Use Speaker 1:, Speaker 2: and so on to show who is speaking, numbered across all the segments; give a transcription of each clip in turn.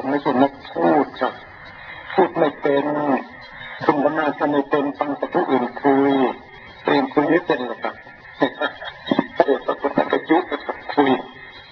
Speaker 1: ผมไม่ใช่นักพูดครับพูดไม่เป็นคุณก็น่าจะไม่เป็นฟังแต่ผู้อื่นคุยตัวเองคุยไม่เป็นหรอกครับเด็กก็คนกระยุกกับคุย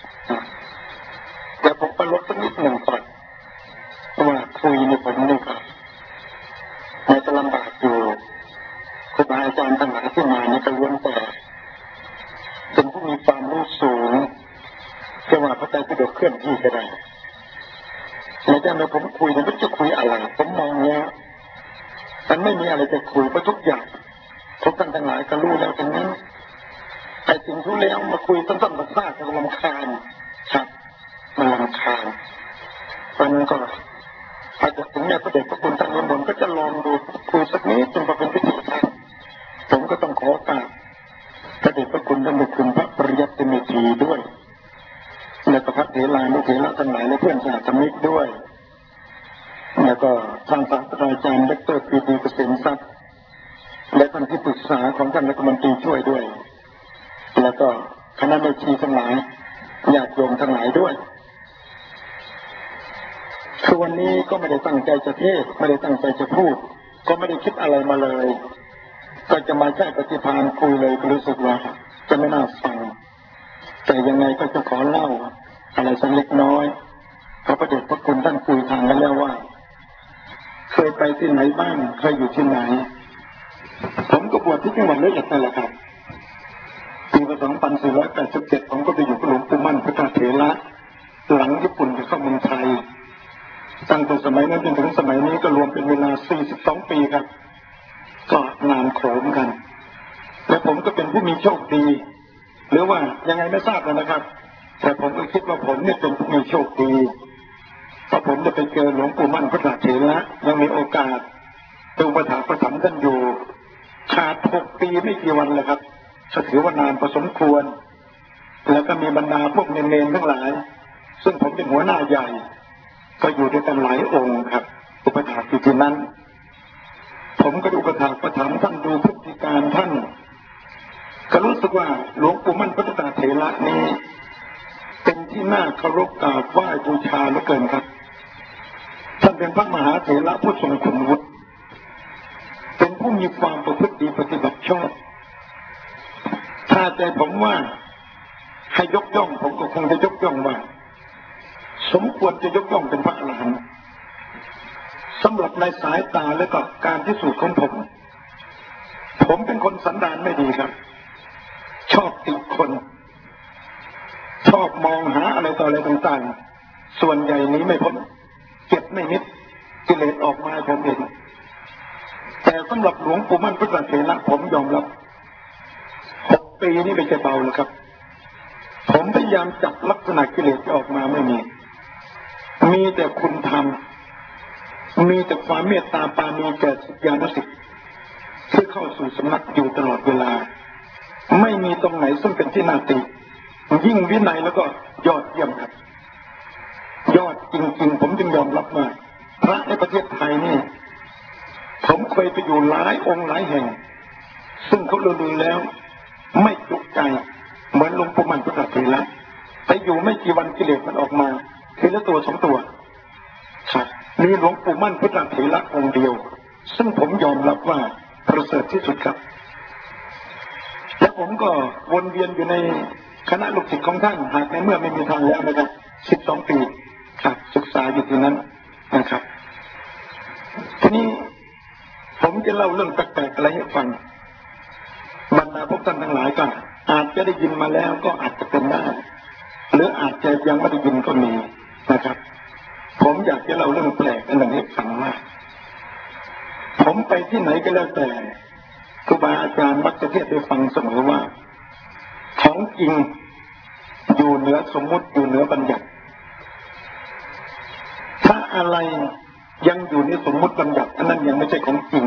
Speaker 1: แต่ผมก็ลดสักนิดหนึ่งก่อนเพราะว่าคุยในผมนี่ครับไม่จะลำบากอยู่ครูบาอาจารย์ทั้งหลายที่มานี่ก็ล้วนแต่เป็นผู้มีความรู้สูงจะว่าพระไตรปิฎกเคลื่อนที่ก็ได้ในใจเราผมคุยเนี่ยไม่จะคุยอะไรผมมองแล้วมันไม่มีอะไรจะคุยเพราะทุกอย่างทุกท่านทั้งหลายก็รู้แล้วทั้งนั้นไอ้สิ่งที่แล้วมาคุยสั้นๆสั้นๆก็รำคาญครับมันรำคาญเพราะนั้นก็อาจจะถึงแม้พระเดชพระคุณท่านนิมนต์ก็จะลองดูคุยสักนิดจนพอเป็นพิธีการผมก็ต้องขอกราบพระเดชพระคุณท่านคุณพระปริยัติเมธีด้วยและก็พระเถรานุเถระทั้งหลายและเพื่อนสาธมิกด้วยแล้วก็ทางศาสตราจารย์ดร.ปรีดีเกษมทรัพย์และท่านที่ปรึกษาของท่านรัฐมนตรีช่วยด้วยแล้วก็คณะแม่ชีทั้งหลายญาติโยมทั้งหลายด้วยคือวันนี้ก็ไม่ได้ตั้งใจจะเทศไม่ได้ตั้งใจจะพูดก็ไม่ได้คิดอะไรมาเลยก็จะมาแค่ปฏิภาณคุยเลยก็รู้สึกว่าจะไม่น่าฟังแต่ยังไงก็จะขอเล่าอะไรสักเล็กน้อยเพราะพระเดชพระคุณท่านคุยทางกันแล้วว่าเคยไปที่ไหนบ้างเคยอยู่ที่ไหนผมก็บวชที่จังหวัดร้อยเอ็ดนั่นแหละครับปี2487ผมก็ไปอยู่กับหลวงปู่มั่นพุทธเถระหลังญี่ปุ่นไปเข้าเมืองไทยตั้งแต่สมัยนั้นจนถึงสมัยนี้ก็รวมเป็นเวลา42 ปีครับก็นานโขมกันและผมก็เป็นผู้มีโชคดีหรือว่ายังไงไม่ทราบเลยนะครับแต่ผมก็คิดว่าผมเนี่ยเป็นผู้มีโชคดีเพราะผมจะไปเจอหลวงปู่มั่นพุทธเถระยังมีโอกาสเป็นอุปถากประถมท่านอยู่ขาด6 ปีไม่กี่วันเลยครับก็ถือว่านานพอสมควรแล้วก็มีบรรดาพวกเนรทั้งหลายซึ่งผมเป็นหัวหน้าใหญ่ก็อยู่ด้วยกันหลายองค์ครับอุปถากอยู่ที่นั้นผมก็ดูอุปถากประถมท่านดูพฤติการท่านก็รู้สึกว่าหลวงปู่มั่นพุทธเถระนี้เป็นที่น่าเคารพกราบไหว้บูชาเหลือเกินครับท่านเป็นพระมหาเถระผู้ทรงคุณวุฒิเป็นผู้มีความประพฤติดีปฏิบัติชอบถ้าแต่ผมว่าให้ยกย่องผมก็คงจะยกย่องว่าสมควรจะยกย่องเป็นพระอรหันต์สำหรับในสายตาและก็การพิสูจน์ของผมเป็นคนสันดานไม่ดีครับชอบติคนชอบมองหาอะไรต่ออะไรต่างๆส่วนใหญ่นี้ไม่พ้นเก็บไม่นิดกิเลสออกมาผมเห็นแต่สำหรับหลวงปู่มั่นพุทธเถระผมยอมรับ6 ปีนี้ไม่ใช่เบาเลยครับผมพยายามจับลักษณะกิเลสออกมาไม่มีแต่คุณธรรมมีแต่ความเมตตาปราณีแก่ศิษยานุศิษย์ที่เข้าสู่สำนักอยู่ตลอดเวลาไม่มีตรงไหนซึ่งเป็นที่น่าติยิ่งวินัยแล้วก็ยอดเยี่ยมครับยอดจริงๆผมจึงยอมรับว่าพระในประเทศไทยนี่ผมเคยไปอยู่หลายองค์หลายแห่งซึ่งเขาลือแล้วไม่จุใจเหมือนหลวงปู่มั่นพุทธเถระแต่อยู่ไม่กี่วันกิเลสมันออกมาทีละตัว2 ตัวครับมีหลวงปู่มั่นพุทธเถระองค์เดียวซึ่งผมยอมรับว่าประเสริฐที่สุดครับและผมก็วนเวียนอยู่ในคณะลูกศิษย์ของท่านหากในเมื่อไม่มีทางแล้วนะครับ12 ปีครับศึกษาอยู่ที่นั้นนะครับทีนี้ผมจะเล่าเรื่องแปลกๆอะไรให้ฟังบรรดาพวกท่านทั้งหลายก็อาจจะได้ยินมาแล้วก็อาจจะเป็นได้หรืออาจจะยังไม่ได้ยินก็มีนะครับผมอยากจะเล่าเรื่องแปลกอันหนึ่งให้ฟังว่าผมไปที่ไหนก็แล้วแต่ครูบาอาจารย์มักจะเทศน์ให้ฟังเสมอว่าของจริงอยู่เหนือสมมุติอยู่เหนือบัญญัติถ้าอะไรยังอยู่ในสมมุติบัญญัติอันนั้นยังไม่ใช่ของจริง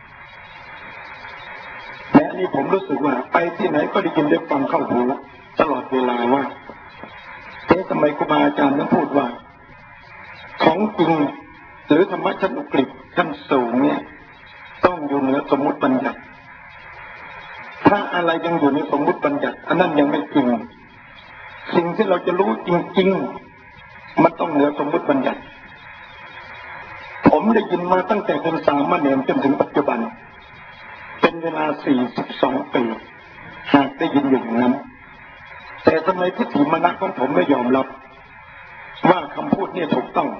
Speaker 1: และนี่ผมรู้สึกว่าไปที่ไหนก็ได้ยินได้ฟังเข้าหูตลอดเวลาว่าทำไมครูบาอาจารย์นั้นพูดว่าของจริงหรือธรรมะชั้นอุกฤษชั้นสูงเนี่ยต้องอยู่เหนือสมมุติบัญญัติถ้าอะไรยังอยู่ในสมมุติบัญญัติอันนั้นยังไม่จริงสิ่งที่เราจะรู้จริงๆมันต้องเหนือสมมุติบัญญัติได้ยินมาตั้งแต่เป็นสามเณรจนถึงปัจจุบันเป็นเวลา42 ปีหากได้ยินอย่างนั้นแต่ทำไมทิฏฐิมานะของผมไม่ยอมรับว่าคำพูดนี้ถูกต้อง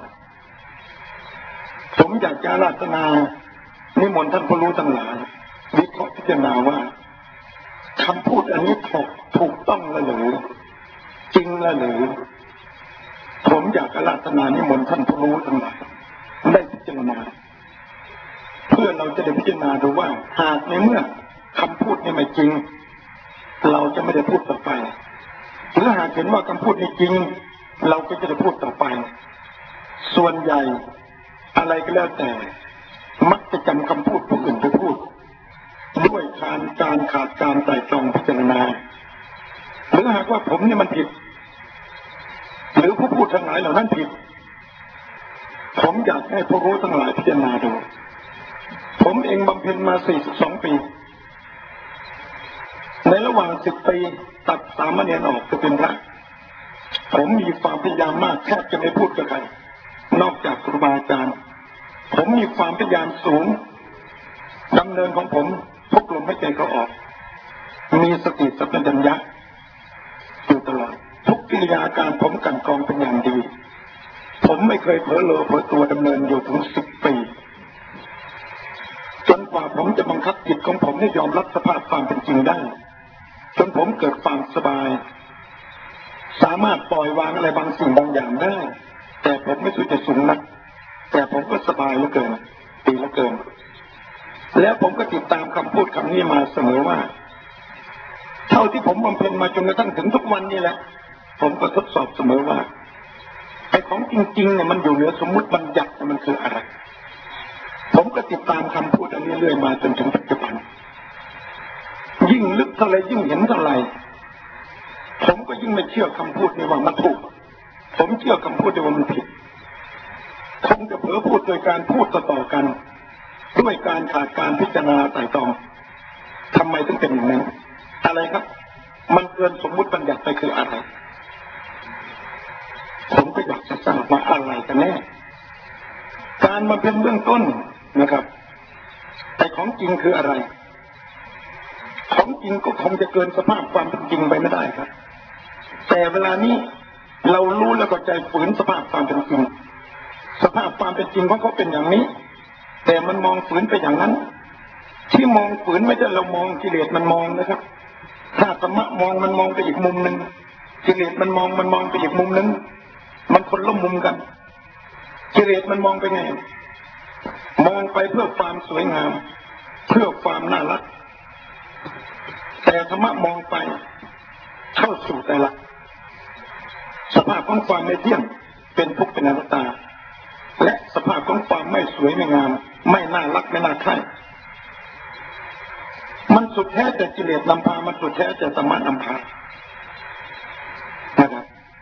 Speaker 1: ผมอยากจะอาราธนานิมนต์ท่านผู้รู้ทั้งหลายวิเคราะห์พิจารณาว่าคำพูดอันนี้ถูกต้องหรือจริงหรือผมอยากอาราธนานิมนต์ท่านผู้รู้ทั้งหลายได้พิจารณาเพื่อเราจะได้พิจารณาดูว่าหากในเมื่อคำพูดนี้ไม่จริงเราจะไม่ได้พูดต่อไปหรือหากเห็นว่าคำพูดนี้จริงเราก็จะได้พูดต่อไปส่วนใหญ่อะไรก็แล้วแต่มักจะจำคำพูดผู้อื่นไปพูดด้วยการขาดการไตร่ตรองพิจารณาหรือหากว่าผมเนี่ยมันผิดหรือผู้พูดทั้งหลายเหล่านั้นผิดผมอยากให้ผู้รู้ทั้งหลายพิจารณาดูผมเองบำเพ็ญมา42 ปีในระหว่าง10 ปีตัดสามเณรออกจะเป็นพระผมมีความพยายามมากแทบจะไม่พูดกับใครนอกจากครูบาอาจารย์ผมมีความพยายามสูงดำเนินของผมทุกลมหายใจเข้าออกมีสติสัมปชัญญะอยู่ตลอดทุกกิริยาการผมกันกรองเป็นอย่างดีผมไม่เคยเผลอเลอเผลอตัวดำเนินอยู่ถึง10 ปีจนกว่าผมจะบังคับจิตของผมให้ยอมรับสภาพความเป็นจริงได้จนผมเกิดความสบายสามารถปล่อยวางอะไรบางสิ่งบางอย่างได้แต่ผมไม่สุดจะสูงนักแต่ผมก็สบายเหลือเกินดีเหลือเกินแล้วผมก็ติดตามคำพูดคำนี้มาเสมอว่าเท่าที่ผมบำเพ็ญมาจนกระทั่งถึงทุกวันนี้แหละผมก็ทดสอบเสมอว่าไอ้ของจริงๆเนี่ยมันอยู่เหนือสมมุติบัญญัติมันคืออะไรผมก็ติดตามคำพูดอันนี้เรื่อยมาจนถึงปัจจุบันยิ่งลึกเท่าไรยิ่งเห็นเท่าไรผมก็ยิ่งไม่เชื่อคำพูดนี้ว่ามันถูกผมเชื่อคำพูดนี้ว่ามันผิดคงจะเผลอพูดโดยการพูดต่อๆกันด้วยการขาดการพิจารณาไตร่ตรองทำไมถึงเป็นอย่างนั้นอะไรครับมันเกินสมมุติบัญญัติไปคืออะไรผมก็อยากจะทราบว่าอะไรกันแน่การมาเป็นเบื้องต้นนะครับแต่ของจริงคืออะไรของจริงก็คงจะเกินสภาพความเป็นจริงไปไม่ได้ครับแต่เวลานี้เรารู้แล้วก็ใจฝืนสภาพความเป็นจริงสภาพความเป็นจริงของเขาเป็นอย่างนี้แต่มันมองฝืนไปอย่างนั้นที่มองฝืนไม่ใช่เรามองกิเลสมันมองนะครับถ้าธรรมะมองมันมองไปอีกมุมหนึ่งกิเลสมันมองไปอีกมุมหนึ่งมันคนละมุมกันกิเลสมันมองไปไงมองไปเพื่อความสวยงามเพื่อความน่ารักแต่ธรรมะมองไปเข้าสู่แต่ละสภาพของความไม่เที่ยงเป็นทุกข์เป็นอนัตตาและสภาพของความไม่สวยไม่งามไม่น่ารักไม่น่าใคร่มันสุดแท้แต่กิเลสนำพามันสุดแท้แต่ธรรมะนำพานะครับ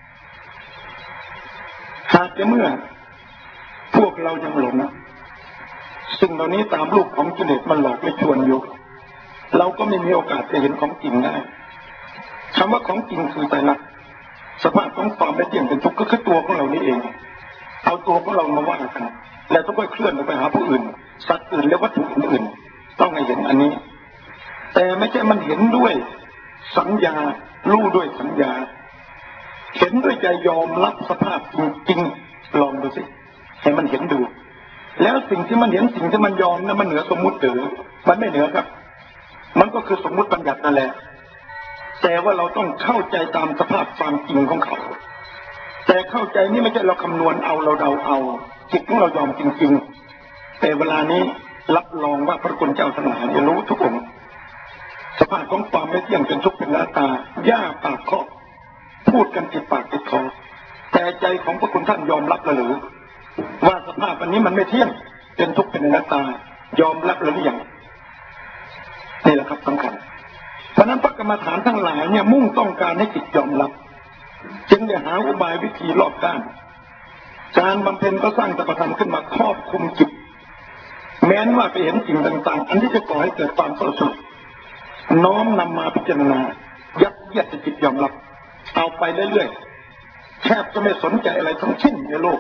Speaker 1: หากจะเมื่อพวกเรายังหลงสิ่งเหล่านี้ตามรูปของกิเลสมันหลอกและชวนอยู่เราก็ไม่มีโอกาสจะเห็นของจริงได้คำว่าของจริงคือไตรลักษณ์สภาพของความไม่เที่ยงเป็นทุกข์ก็คือตัวของเรานี่เองเอาตัวของเรามาว่ากันแล้วต้องเคลื่อนไปหาผู้อื่นสัตว์อื่นและวัตถุอื่นต้องให้เห็นอันนี้แต่ไม่ใช่มันเห็นด้วยสัญญารู้ด้วยสัญญาเห็นด้วยใจยอมรับสภาพจริงๆลองดูสิให้มันเห็นดูแล้วสิ่งที่มันเห็นสิ่งที่มันยอมนั้นมันเหนือสมมุติหรือมันไม่เหนือครับมันก็คือสมมุติบัญญัตินั่นแหละแต่ว่าเราต้องเข้าใจตามสภาพความจริงของเขาแต่เข้าใจนี่ไม่ใช่เราคำนวณเอาเราเดาเอาจิตของเรายอมจริงๆแต่เวลานี้รับรองว่าพระคุณเจ้าทั้งหลายจะรู้ทุกองค์สภาพของความไม่เที่ยงเป็นทุกข์เป็นอนัตตาย่าปากเคาะพูดกันติดปากติดคอแต่ใจของพระคุณท่านยอมรับหรือว่าสภาพอันนี้มันไม่เที่ยงเป็นทุกข์เป็นอนัตตายอมรับหรือยังนี่แหละครับสำคัญเพราะนั้นพระกรรมฐานทั้งหลายเนี่ยมุ่งต้องการให้จิตยอมรับจึงได้หาอุบายวิธีรอบด้านการบำเพ็ญก็สร้างตปธรรมขึ้นมาครอบคุมจิตแม้นว่าไปเห็นสิ่งต่างๆอันที่จะก่อให้เกิดความเศร้าโศกน้อมนำมาพิจารณายัดเยียดจิตยอมรับเอาไปเรื่อยๆแทบจะไม่สนใจอะไรทั้งสิ้นในโลก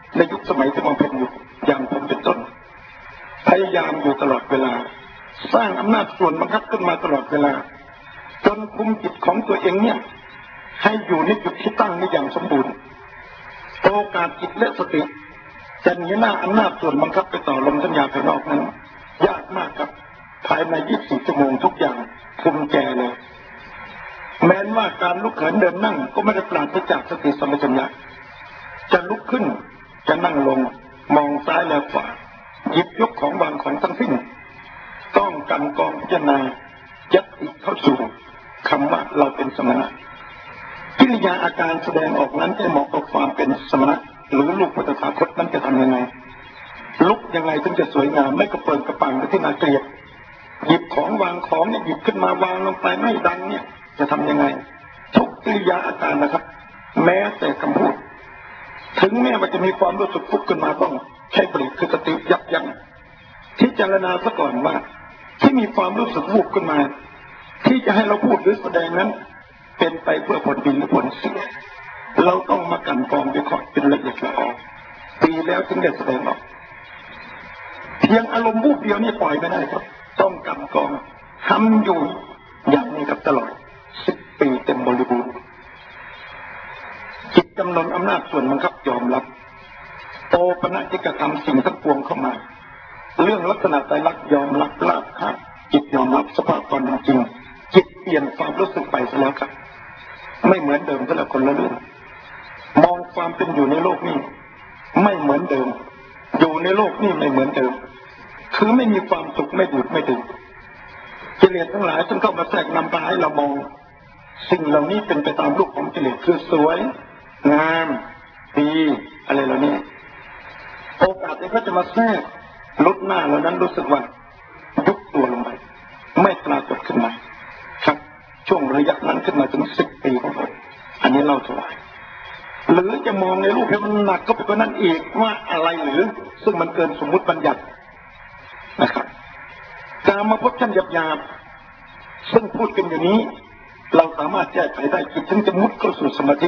Speaker 1: ในยุคสมัยที่บำเพ็ญอยู่อย่างผมเป็นต้นพยายามอยู่ตลอดเวลาสร้างอำนาจส่วนบังคับขึ้นมาตลอดเวลาจนคุมจิตของตัวเองเนี่ยให้อยู่ในจุดที่ตั้งในอย่างสมบูรณ์โอกาสจิตและสติจะหนีหน้าอำนาจส่วนบังคับไปต่อลมสัญญาภายนอกนั้นยากมากครับภายใน24 ชั่วโมงทุกอย่างคุมแก่เลยแม้ว่าการลุกเขินเดินนั่งก็ไม่ได้ปราศจากสติสัมปชัญญะจะลุกขึ้นจะนั่งลงมองซ้ายและขวาหยิบยกของวางของทั้งสิ้นต้องกันกองพิจารณายัดติเข้าสู่คำว่าเราเป็นสมณะกิริยาอาการแสดงออกนั้นจะเหมาะกับความเป็นสมณะหรือลูกพุทธศาสนานั้นจะทำยังไงลุกยังไงถึงจะสวยงามไม่กระเปิงกระปังไปที่น่าเกลียดหยิบของวางของเนี่ยหยิบขึ้นมาวางลงไปไม่ดังเนี่ยจะทำยังไงทุกกิริยาอาการนะครับแม้แต่คำพูดถึงแม้ว่าจะมีความรู้สึกฟุบขึ้นมาต้องใช้ปริคือสติยับยั้งที่เจรณาซะก่อนว่าที่มีความรู้สึกวูบขึ้นมาที่จะให้เราพูดหรือแสดงนั้นเป็นไปเพื่อผลดีหรือผลเสียเราต้องมากันกรองวิเคราะห์เป็นละเอียดละออดีแล้วถึงจะแสดงออกเพียงอารมณ์วูบเดียวนี่ปล่อยไม่ได้ครับต้องกันกรองทำอยู่อย่างนี้กับตลอด10 ปีเต็มบริบูรณ์จิตจำนวนอำนาจส่วนบังคับยอมรับโอปนัจิกธรรมสิ่งทั้งปวงเข้ามาเรื่องลักษณะไตรลักษณ์ยอมรับลาภครับจิตยอมรับสภาพความจริงจิตเปลี่ยนความรู้สึกไปซะแล้วครับไม่เหมือนเดิมแต่ละคนละเรื่องมองความเป็นอยู่ในโลกนี้ไม่เหมือนเดิมอยู่ในโลกนี้ไม่เหมือนเดิมคือไม่มีความสุขไม่ดูดไม่ดื่มกิเลสทั้งหลายจึงเข้ามาแทรกนำพาให้เรามองสิ่งเหล่านี้เป็นไปตามรูปของกิเลสคือสวยงามดีอะไรเหล่านี้โอกาสที่เขาจะมาแทรกลดหน้าเรานั้นรู้สึกว่ายุบตัวลงไปไม่ปรากฏขึ้นมาครับช่วงระยะนั้นขึ้นมาถึง10 ปีของผมอันนี้เล่าถวายหรือจะมองในรูปให้มันหนักก็ไปกว่านั้นอีกว่าอะไรหรือซึ่งมันเกินสมมุติบัญญัตินะครับการมาพบชั้นหยาบๆซึ่งพูดกันอย่างนี้เราสามารถแก้ไขได้จิตถึงจะมุดเข้าสู่สมาธิ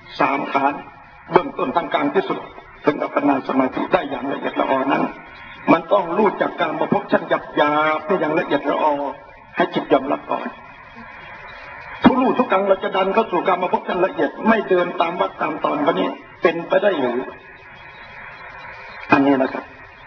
Speaker 1: 3 ฐานเบื้องต้นทางกลางที่สุดถึงอัปปนาสมาธิได้อย่างละเอียดละออนั้นมันต้องรู้จากการมาพบชั้นหยาบๆที่อย่างละเอียดละออให้จิตยอมรับก่อนทุรู้ทุกครั้งเราจะดันเข้าสู่การมาพบชั้นละเอียดไม่เดินตามวัดตามตอนวันนี้เป็นไปได้หรืออันนี้นะครับ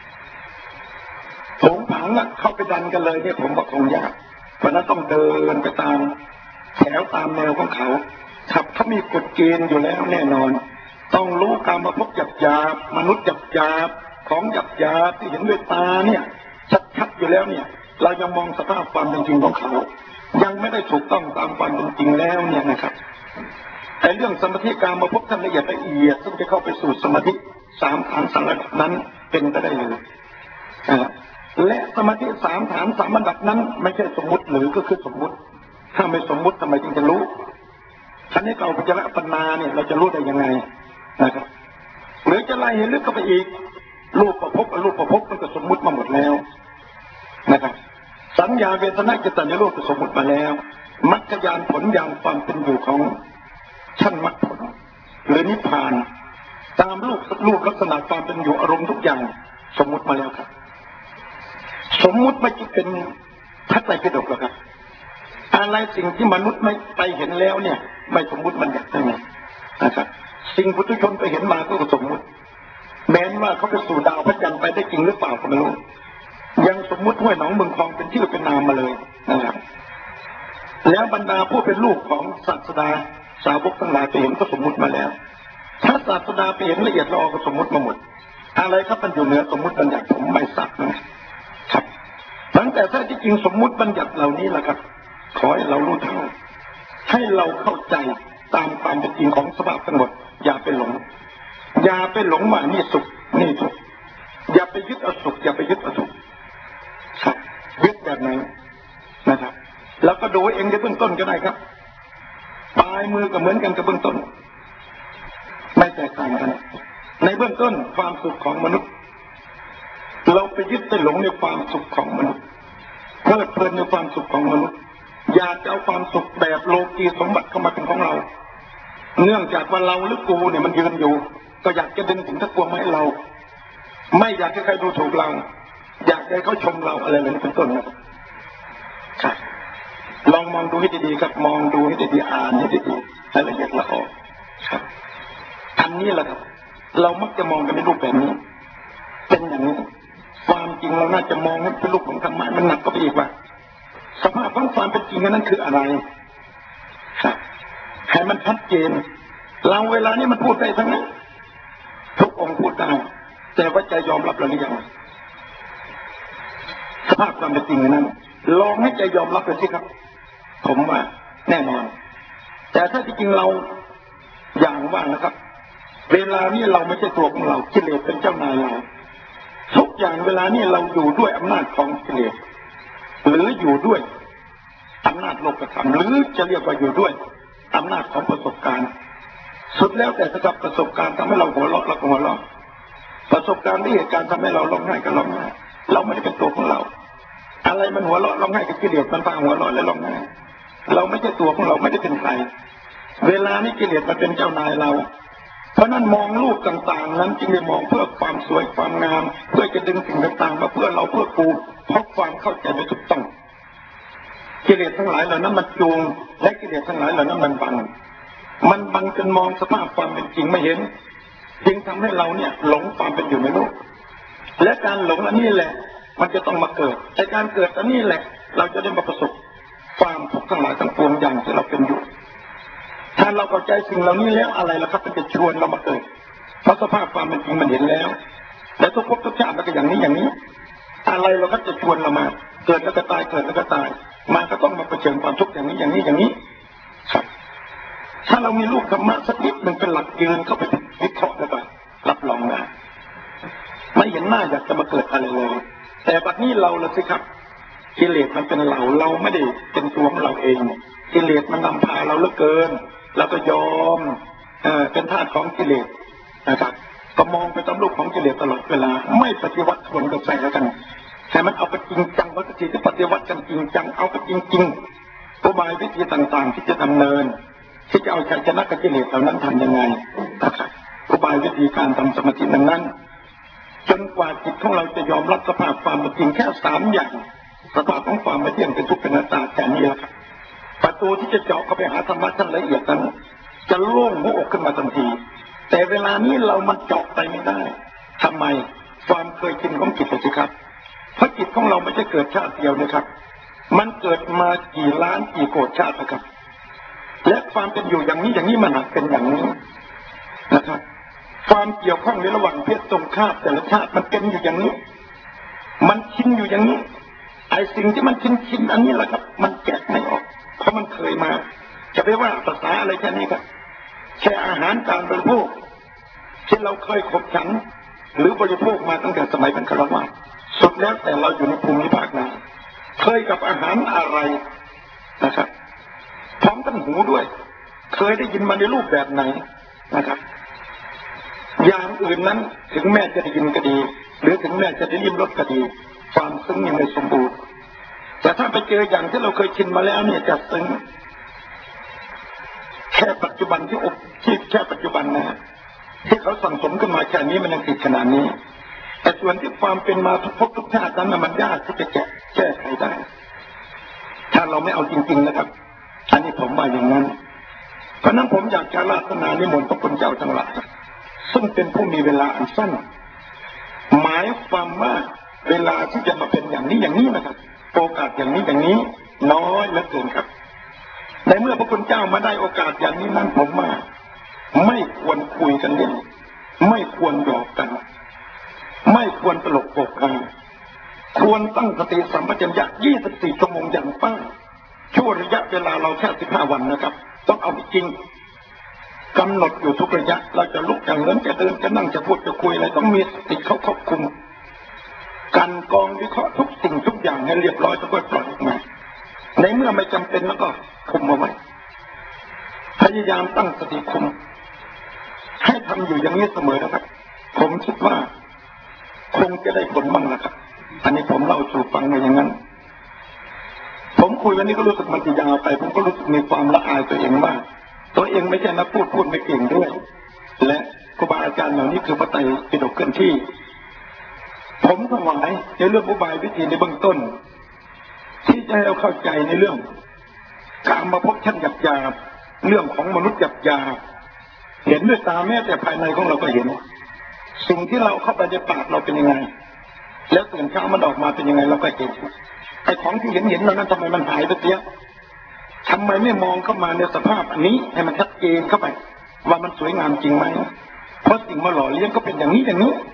Speaker 1: ผมผังเข้าไปดันกันเลยเนี่ยผมว่าคงยากเพราะนั้นต้องเดินไปตามแถวตามแนวของเขาครับเขามีกฎเกณฑ์อยู่แล้วแน่นอนต้องรู้การมาพบหยาบๆมนุษย์หยาบๆของหยาบๆที่เห็นด้วยตาเนี่ยชัดๆอยู่แล้วเนี่ยเรายังมองสภาพความเป็นจริงของเขายังไม่ได้ถูกต้องตามความเป็นจริงแล้วเนี่ยนะครับแต่เรื่องสมาธิการมาพบท่านละเอียดซึ่งจะเข้าไปสู่สมาธิ3 ฐาน3 ระดับนั้นเป็นไปได้เลยและสมาธิ3 ฐาน3 ระดับนั้นไม่ใช่สมมุติหรือก็คือสมมุติถ้าไม่สมมุติทำไมจึงจะรู้ท่านนี้เราพิจารณาปัญญาเนี่ยเราจะรู้ได้ยังไงนะครับหรือจะไล่ให้ลึกเข้าไปอีกรูปประพบมันก็สมมุติมาหมดแล้วนะครับสัญญาเวทนาจิตในโลกก็สมมุติมาแล้วมรรคญาณผลญาณความเป็นอยู่ของชั้นมรรคผลหรือนิพพานตามรูปลักษณะความเป็นอยู่อารมณ์ทุกอย่างสมมุติมาแล้วครับสมมุติไม่ใช่เป็นพระไตรปิฎกหรอกครับอะไรสิ่งที่มนุษย์ไม่ไปเห็นแล้วเนี่ยไม่สมมุติมันอยากได้ไงนะครับสิ่งปุถุชนไปเห็นมาก็สมมุติแม้ว่าเขาไปสู่ดาวพระจันทร์ไปได้จริงหรือเปล่าก็ไม่รู้ยังสมมุติห้วยหนองเมืองคลองเป็นชื่อเป็นนามมาเลยนะครับแล้วบรรดาผู้เป็นลูกของศาสดาสาวกทั้งหลายไปเห็นก็สมมุติมาแล้วถ้าศาสดาไปเห็นละเอียดละออก็สมมุติมาหมดอะไรครับมันอยู่เหนือสมมุติบัญญัติผมไม่ทราบนะครับตั้งแต่ถ้าที่จริงสมมุติบัญญัติเหล่านี้แหละครับขอให้เรารู้เท่าให้เราเข้าใจตามความเป็นจริงของสภาพทั้งหมดอย่าไปหลงว่านี่สุขนี่ทุกข์อย่าไปยึดเอาสุขอย่าไปยึดเอาทุกข์ครับยึดแบบไหนนะครับแล้วก็ดูเองในเบื้องต้นก็ได้ครับปลายมือก็เหมือนกันกับเบื้องต้นไม่แตกต่างกันในเบื้องต้นความสุขของมนุษย์เราไปยึดไปหลงในความสุขของมนุษย์เพลิดเพลินในความสุขของมนุษย์อยากจะเอาความสุขแบบโลกีสมบัติเข้ามาเป็นของเราเนื่องจากว่าเราหรือกูเนี่ยมันยืนอยู่ก็อยากจะดึงถึงทั้งปวงมาให้เราไม่อยากให้ใครดูถูกเราอยากให้เขาชมเราอะไรเหล่านี้เป็นต้นนะครับลองมองดูให้ดีๆครับมองดูให้ดีๆอ่านให้ดีๆให้ละเอียดละออครับอันนี้แหละครับเรามักจะมองกันในรูปแบบนี้เป็นอย่างนี้ความจริงเราน่าจะมองให้เป็นรูปของธรรมะมันหนักก็ไปอีกว่าสภาพของความเป็นจริงนั้นคืออะไรครับให้มันชัดเจนเราเวลานี้มันพูดได้ทั้งนั้นทุกองค์พูดได้แต่ว่าใจยอมรับหรือยังสภาพความเป็นจริงนั้นลองให้ใจยอมรับเลยสิครับผมว่าแน่นอนแต่ถ้าจริงเราอย่างว่านะครับเวลานี้เราไม่ใช่ตัวของเรากิเลสเป็นเจ้านายเราทุกอย่างเวลานี้เราอยู่ด้วยอำนาจของกิเลสหรืออยู่ด้วยอำนาจโลกธรรมหรือจะเรียกว่าอยู่ด้วยอำนาจของประสบการณ์สุดแล้วแต่สำหรับประสบการณ์ทำให้เราหัวเราะเราก็หัวเราะประสบการณ์ที่เหตุการณ์ทำให้เราร้องไห้ก็ร้องไห้เราไม่ได้เป็นตัวของเราอะไรมันหัวเราะร้องไห้กับกิเลสมันพาหัวเราะและร้องไห้เราไม่ใช่ตัวของเราไม่ได้เป็นใครเวลานี้กิเลสมันเป็นเจ้านายเราเพราะนั้นมองรูปต่างๆนั้นจึงได้มองเพื่อความสวยความงามเพื่อจะดึงสิ่งต่างๆมาเพื่อเราเพื่อกูเพราะความเข้าใจไม่ถูกต้องกิเลสทั้งหลายเหล่านั้นมันจูงและกิเลสทั้งหลายเหล่านั้นมันบังจนมองสภาพความเป็นจริงไม่เห็นจึงทำให้เราเนี่ยหลงความเป็นอยู่ในโลกและการหลงอันนี้แหละมันจะต้องมาเกิดแต่การเกิดอันนี้แหละเราจะได้มาประสบความทุกข์ทั้งหลายทั้งปวงอย่างที่เราเป็นอยู่ถ้าเราเข้าใจสิ่งเหล่านี้แล้วอะไรล่ะครับมันจะชวนเรามาเกิดเพราะสภาพความเป็นจริงมันเห็นแล้วและทุกภพทุกชาติมันก็อย่างนี้อะไรเราก็จะชวนเรามาเกิดแล้วก็ตายเกิดแล้วก็ตายมันก็ต้องมาเผชิญความทุกข์อย่างนี้ครับถ้าเรามีลูกธรรมะสักนิดหนึ่งเป็นหลักยืนเข้าไปวิเคราะห์แล้วก็รับรองได้ไม่เห็นหน้าอยากจะมาเกิดอะไรเลยแต่บัดนี้เราละสิครับกิเลสมันเป็นเราไม่ได้เป็นตัวของเราเองกิเลสมันนำพาเราเหลือเกินเราก็ยอมเป็นทาสของกิเลสนะครับก็มองไปตามรูปของกิเลสตลอดเวลาไม่ปฏิวัติส่วนกับใส่แล้วกันแต่มันเอาไปจริงจังวัตถุที่ปฏิวัติกันจริงจังเอาไปจริงๆอุบายวิธีต่างๆที่จะดำเนินที่จะเอาชัยชนะกับกิเลสเหล่านั้นทำยังไงนะครับอุบายวิธีการทำสมาธินั้นจนกว่าจิตของเราจะยอมรับสภาพความเป็นจริงแค่3อย่างสภาพของความไม่เที่ยงเป็นทุกข์เป็นอนัตตาแค่นี้แหละครับประตูที่จะเจาะเข้าไปหาธรรมะชั้นละเอียดนั้นจะโล่งหัวอกขึ้นมาทันทีแต่เวลานี้เรามันเจาะไปไม่ได้ทำไมความเคยชินของจิตสิครับเพราะจิตของเราไม่ใช่เกิดชาติเดียวนะครับมันเกิดมากี่ล้านกี่โกรธชาตินะครับและความเป็นอยู่อย่างนี้มันหักเป็นอย่างนี้นะครับความเกี่ยวข้องในระหว่างเพศตรงข้ามแต่ละชาติมันเป็นอยู่อย่างนี้มันชินอยู่อย่างนี้ไอ้สิ่งที่มันชินอันนี้แหละครับมันแกะไม่ออกเพราะมันเคยมาจะไปว่าภาษาอะไรแค่นี้ครับแค่อาหารการบริโภคที่เราเคยขบฉันหรือบริโภคมาตั้งแต่สมัยเป็นฆราวาสสุดแล้วแต่เราอยู่ในภูมิภาคไหนเคยกับอาหารอะไรนะครับพร้อมทั้งหูด้วยเคยได้ยินมาในรูปแบบไหนนะครับอย่างอื่นนั้นถึงแม้จะได้ยินก็ดีหรือถึงแม้จะได้ลิ้มรสก็ดีความซึ้งยังไม่สมบูรณ์แต่ถ้าไปเจออย่างที่เราเคยชินมาแล้วเนี่ยจะซึ้งแค่ปัจจุบันที่แค่ปัจจุบันนะที่เขาสั่งสมขึ้นมาแค่นี้มันยังติดขนาดนี้แต่ส่วนที่ความเป็นมาทุกภพทุกชาตินั้นมันยากที่จะแก้ไขได้ถ้าเราไม่เอาจริงๆนะครับอันนี้ผมว่าอย่างนั้นเพราะนั้นผมอยากจะราธนานิมนต์พระคุณเจ้าทั้งหลายซึ่งเป็นผู้มีเวลาอันสั้นหมายความว่าเวลาที่จะมาเป็นอย่างนี้นะครับโอกาสอย่างนี้น้อยเหลือเกินครับในเมื่อพระคุณเจ้ามาได้โอกาสอย่างนี้นั้นผมว่าไม่ควรคุยกันเล่นไม่ควรหยอกกันไม่ควรตลกโปกฮาควรตั้งสติสัมปชัญญะ24 ชั่วโมงอย่างป้าช่วงระยะเวลาเราแค่15 วันนะครับต้องเอาจริงกำหนดอยู่ทุกระยะเราจะลุกอย่างนั้นจะเดินจะนั่งจะพูดจะคุยอะไรต้องมีสติเขาควบคุมการกองวิเคราะห์ทุกสิ่งทุกอย่างให้เรียบร้อยแล้วก็ปล่อยออกมาในเมื่อไม่จำเป็นแล้วก็คุมเอาไว้พยายามตั้งสติคุมให้ทำอยู่อย่างนี้เสมอนะครับผมคิดว่าคงจะได้ผลบ้างนะครับอันนี้ผมเล่าสู่ฟังมาอย่างนั้นผมคุยวันนี้ก็รู้สึกมันจะยาวไปผมก็รู้สึกมีความละอายตัวเองมากตัวเองไม่ใช่นักพูดไม่เก่งด้วยและครูบาอาจารย์เหล่านี้คือพระไตรปิฎกเคลื่อนที่ผมถวายในเรื่องอุบายวิธีในเบื้องต้นที่จะให้เราเข้าใจในเรื่องการมาพบชั้นหยาบๆเรื่องของมนุษย์หยาบๆเห็นด้วยตาแม้แต่ภายในของเราก็เห็นสิ่งที่เราเข้าไปในปากเราเป็นยังไงแล้วตื่นเช้ามันออกมาเป็นยังไงเราก็เห็นไอ้ของที่เห็นเรานั้นทำไมมันหายไปเสียทำไมไม่มองเข้ามาในสภาพอันนี้ให้มันชัดเจนเข้าไปว่ามันสวยงามจริงไหมเพราะสิ่งมาหล่อเลี้ยงก็เป็นอย่างนี้อย่างนี้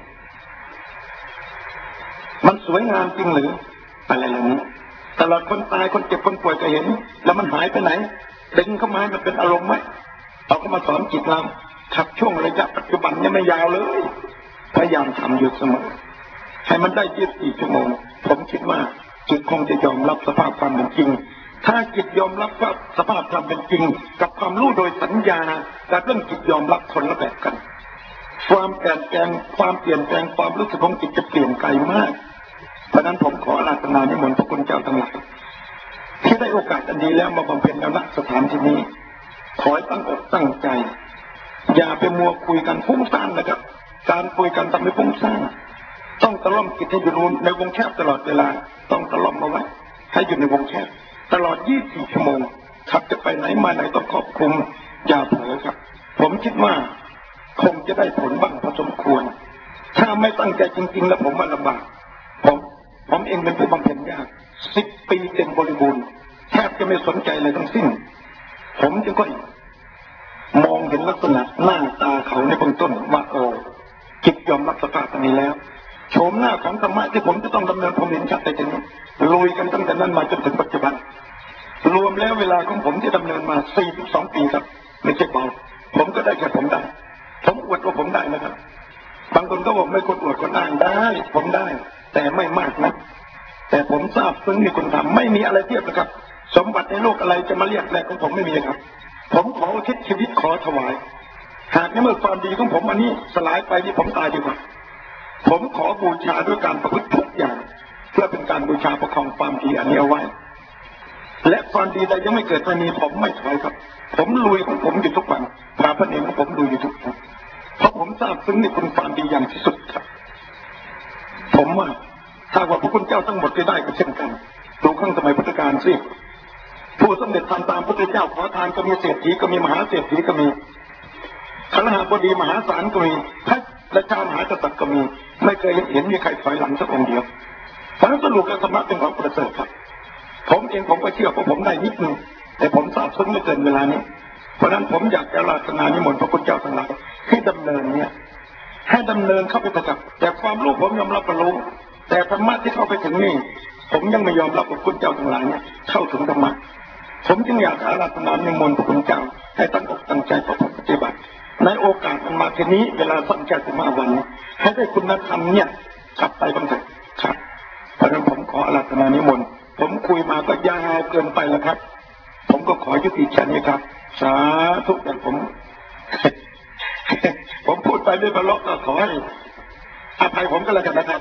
Speaker 1: มันสวยงามจริงหรืออะไรอย่างนี้ตลอดคนตายคนเจ็บคนป่วยก็เห็นแล้วมันหายไปไหนดึงเข้ามามันเป็นอารมณ์ไหมเราก็มาสอนจิตเราขับช่วงระยะปัจจุบันยังไม่ยาวเลยพยายามทำอยู่เสมอให้มันได้24 ชั่วโมงผมคิดว่าจิตคงจะยอมรับสภาพความเป็นจริงถ้าจิตยอมรับว่าสภาพความเป็นจริงกับความรู้โดยสัญญาแต่เรื่องจิตยอมรับคนละแบบกันความเปลี่ยนแปลงความรู้สึกของจิตจะเปลี่ยนไกลมากเพราะนั้นผมขออาราธนานิมนต์พระคุณเจ้าทั้งหลายที่ได้โอกาสอันดีแล้วมาบำเพ็ญแล้วณสถานที่นี้ขอให้ตั้งอกตั้งใจอย่าไปมัวคุยกันฟุ้งซ่านนะครับการคุยกันทำให้ฟุ้งซ่านต้องตะล่อมจิตให้อยู่ในวงแคบตลอดเวลาต้องตะล่อมเอาไว้ให้อยู่ในวงแคบตลอด24 ชั่วโมงขับจะไปไหนมาไหนต้องครอบคลุมอย่าเผลอครับผมคิดว่าคงจะได้ผลบ้างพอสมควรถ้าไม่ตั้งใจจริงๆแล้วผมว่าลำบากผมเองเป็นผู้บำเพ็ญยาก10 ปีเต็มบริบูรณ์แทบจะไม่สนใจอะไรทั้งสิ้นผมจึงก็มองเห็นลักษณะหน้าตาเขาในเบื้องต้นว่าโอ้จิตยอมรับสภาพนี้แล้วโฉมหน้าของธรรมะที่ผมจะต้องดำเนินผมเห็นชัดไปถึงลุยกันตั้งแต่นั้นมาจนถึงปัจจุบันรวมแล้วเวลาของผมที่ดำเนินมา42 ปีครับไม่ใช่เบาผมก็ได้แค่ผมได้ผมอวดว่าผมได้นะครับบางคนก็บอกไม่คนอวดคนอ้างได้ผมได้แต่ไม่มากนะแต่ผมทราบซึ่งมีคนทำไม่มีอะไรเทียบนะครับสมบัติในโลกอะไรจะมาเรียกแรกของผมไม่มีครับผมขออุทิศชีวิตขอถวายหากในเมื่อความดีของผมอันนี้สลายไปที่ผมตายดีกว่าผมขอบูชาด้วยการประพฤติทุกอย่างเพื่อเป็นการบูชาประคองความดีอันนี้เอาไว้และความดีใดยังไม่เกิดไม่มีผมไม่ถอยครับผมลุยของผมอยู่ทุกวันพาพระเนรของผมลุยอยู่ทุกวันเพราะผมทราบซึ่งในคุณความดีอย่างที่สุดครับผมว่าถ้าว่าพระคุณเจ้าทั้งหมดจะได้ก็เช่นกันดูข้างสมัยพุทธกาลสิผู้สำเร็จทำตามพระพุทธเจ้าขอทานก็มีเศรษฐีก็มีมหาเศรษฐีก็มีคฤหบดีมหาศาลก็มีพระราชามหากษัตริย์ก็มีไม่เคยเห็นมีใครถอยหลังสักองค์เดียวเพราะฉะนั้นสรุปแล้วธรรมะเป็นของประเสริฐครับผมเองผมก็เชื่อเพราะผมได้นิดนึงแต่ผมทราบซึ้งไม่เกินเวลานี้เพราะฉะนั้นผมอยากจะอาราธนานิมนต์พระคุณเจ้าทั้งหลายให้ดำเนินเนี่ยให้ดำเนินเข้าไปเถอะครับแต่ความรู้ผมยอมรับรู้แต่ธรรมะที่เข้าไปถึงนี่ผมยังไม่ยอมรับพระคุณเจ้าทั้งหลายเนี่ยเข้าถึงธรรมะผมจึงอยากอาราธนานิมนต์พระคุณเจ้าให้ตั้งอกตั้งใจประพฤติปฏิบัติในโอกาสมันมาทีนี้เวลาสั้นแค่15 วันให้ได้คุณธรรมเนี่ยกลับไปบ้างเถอะครับเพราะฉะนั้นผมขออาราธนานิมนต์ผมคุยมาก็ยาวเกินไปแล้วครับผมก็ขอยุติแค่นี้ครับสาธุแต่ผมพูดไปด้วยบรรลุก็ขอให้อภัยผมก็แล้วกันนะครับ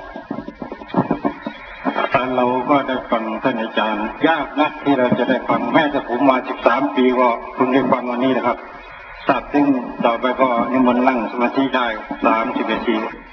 Speaker 1: เราก็ได้ฟังท่านอาจารย์ยากนะที่เราจะได้ฟังแม้แต่ผมมา13 ปีก็เพิ่งได้ฟังวันนี้นะครับทราบซึ้งต่อไปก็นิมนต์นั่งสมาธิได้30 นาที